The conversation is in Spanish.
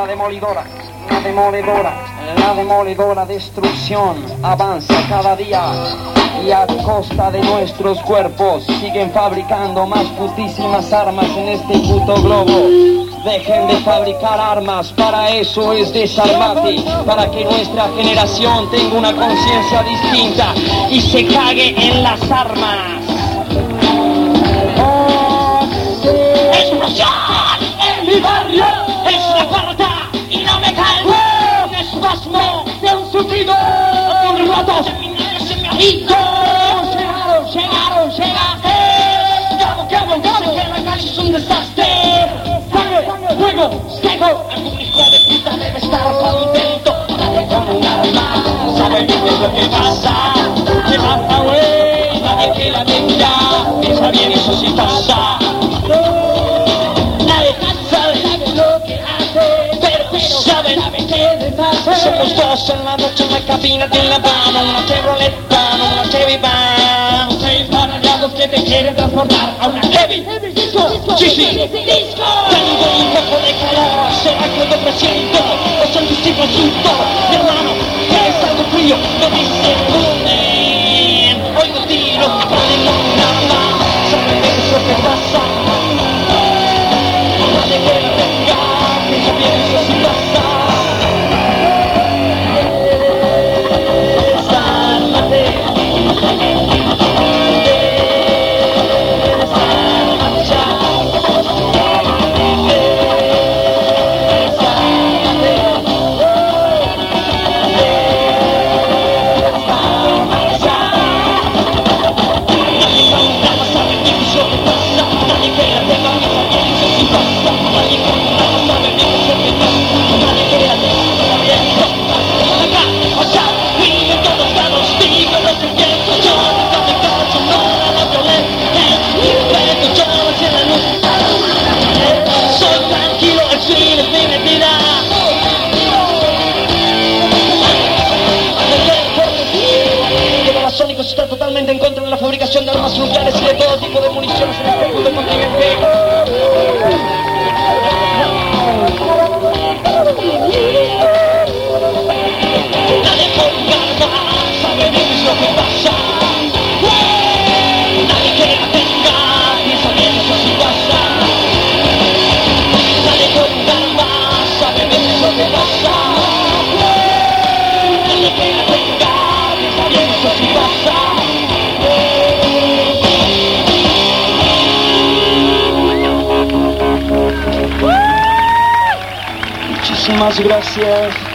la demolidora, la demoledora destrucción avanza cada día y a costa de nuestros cuerpos siguen fabricando más putísimas armas en este puto globo. Dejen de fabricar armas, para eso es desarmate, para que nuestra generación tenga una conciencia distinta y se cague en las armas. ¡Explosión! ¡En mi barrio! ¡Es la cuarta! ¡Y no me calmo! ¡Un espasmo de un sufrido! ¡Un roto! ¡Se me agito! ¡Llegaron! ¡Gabo! ¡Que la calle es un desastre! ¡Sangre! ¡Fuego! ¡Seco! Algún hijo de puta debe estar contento. Nadie con un arma sabe bien qué es lo que pasa. Se pasa, güey, nadie que la tenga. Piensa bien, eso sí pasa. Somos dos en la noche en la cabina de la van. Una Chevrolet van, una Chevy van. 6 parallados que te quieren transportar a una Heavy Disco. Sí. Tengo un poco de calor, será que lo presiento. O son tus tipos asunto, mi hermano, que es algo frío. Me dicen boom, oigo tiros, ponen una arma. ¿Saben qué es lo que pasa? Nadie que la tenga, piensa bien, eso sí pasa. Está totalmente en contra de la fabricación de armas nucleares y de todo tipo de municiones en este puto continente. Nadie con armas sabe bien qué es lo que pasa. Nadie que la tenga piensa bien, eso sí pasa. Nadie con armas sabe bien qué es lo que pasa. Nadie que la tenga piensa bien, eso sí pasa. Muchísimas gracias.